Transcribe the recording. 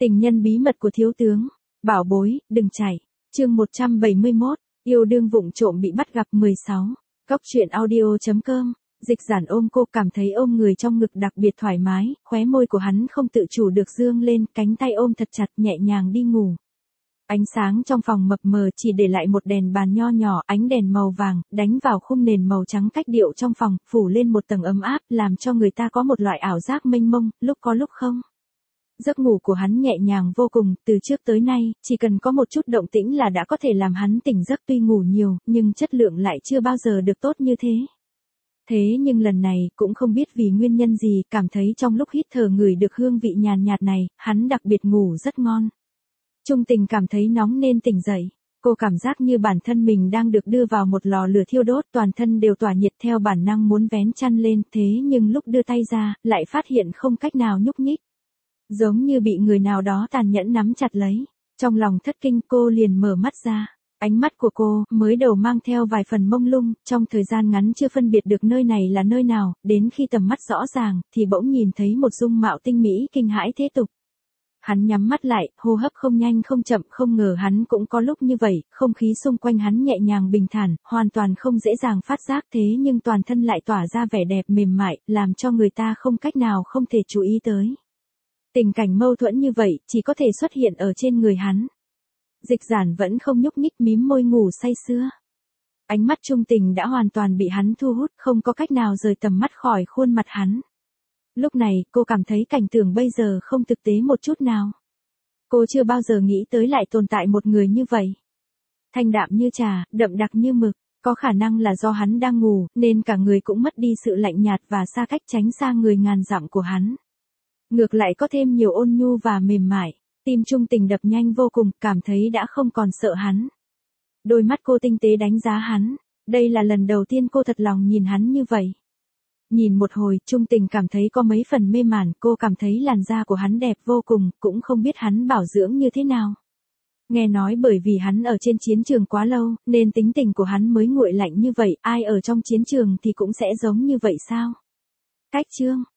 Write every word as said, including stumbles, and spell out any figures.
Tình nhân bí mật của thiếu tướng. Bảo bối, đừng chạy. Chương một trăm bảy mươi mốt, yêu đương vụng trộm bị bắt gặp mười sáu. Cóc truyện audio chấm com. Dịch Giản ôm cô, cảm thấy ôm người trong ngực đặc biệt thoải mái, khóe môi của hắn không tự chủ được dương lên, cánh tay ôm thật chặt, nhẹ nhàng đi ngủ. Ánh sáng trong phòng mập mờ, chỉ để lại một đèn bàn nho nhỏ, ánh đèn màu vàng, đánh vào khung nền màu trắng cách điệu trong phòng, phủ lên một tầng ấm áp, làm cho người ta có một loại ảo giác mênh mông, lúc có lúc không. Giấc ngủ của hắn nhẹ nhàng vô cùng, từ trước tới nay, chỉ cần có một chút động tĩnh là đã có thể làm hắn tỉnh giấc, tuy ngủ nhiều, nhưng chất lượng lại chưa bao giờ được tốt như thế. Thế nhưng lần này, cũng không biết vì nguyên nhân gì, cảm thấy trong lúc hít thở ngửi được hương vị nhàn nhạt này, hắn đặc biệt ngủ rất ngon. Trung Tình cảm thấy nóng nên tỉnh dậy. Cô cảm giác như bản thân mình đang được đưa vào một lò lửa thiêu đốt, toàn thân đều tỏa nhiệt, theo bản năng muốn vén chăn lên, thế nhưng lúc đưa tay ra, lại phát hiện không cách nào nhúc nhích. Giống như bị người nào đó tàn nhẫn nắm chặt lấy. Trong lòng thất kinh, cô liền mở mắt ra. Ánh mắt của cô, mới đầu mang theo vài phần mông lung, trong thời gian ngắn chưa phân biệt được nơi này là nơi nào, đến khi tầm mắt rõ ràng, thì bỗng nhìn thấy một dung mạo tinh mỹ kinh hãi thế tục. Hắn nhắm mắt lại, hô hấp không nhanh không chậm, không ngờ hắn cũng có lúc như vậy, không khí xung quanh hắn nhẹ nhàng bình thản, hoàn toàn không dễ dàng phát giác, thế nhưng toàn thân lại tỏa ra vẻ đẹp mềm mại, làm cho người ta không cách nào không thể chú ý tới. Tình cảnh mâu thuẫn như vậy, chỉ có thể xuất hiện ở trên người hắn. Dịch Giản vẫn không nhúc nhích, mím môi ngủ say sưa. Ánh mắt Trung Tình đã hoàn toàn bị hắn thu hút, không có cách nào rời tầm mắt khỏi khuôn mặt hắn. Lúc này, cô cảm thấy cảnh tượng bây giờ không thực tế một chút nào. Cô chưa bao giờ nghĩ tới lại tồn tại một người như vậy. Thanh đạm như trà, đậm đặc như mực, có khả năng là do hắn đang ngủ, nên cả người cũng mất đi sự lạnh nhạt và xa cách, tránh xa người ngàn dặm của hắn. Ngược lại có thêm nhiều ôn nhu và mềm mại, tim Trung Tình đập nhanh vô cùng, cảm thấy đã không còn sợ hắn. Đôi mắt cô tinh tế đánh giá hắn, đây là lần đầu tiên cô thật lòng nhìn hắn như vậy. Nhìn một hồi, Trung Tình cảm thấy có mấy phần mê màn, cô cảm thấy làn da của hắn đẹp vô cùng, cũng không biết hắn bảo dưỡng như thế nào. Nghe nói bởi vì hắn ở trên chiến trường quá lâu, nên tính tình của hắn mới nguội lạnh như vậy, ai ở trong chiến trường thì cũng sẽ giống như vậy sao? Cách chương